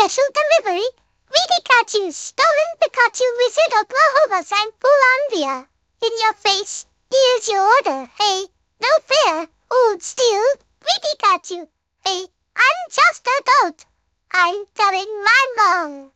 special delivery. Pikachu, stolen Pikachu visit Oklahoma San Pulandia. In your face. Here's your order. Hey, no fair. Old steel. Pikachu. Hey, I'm just a goat. I'm telling my mom.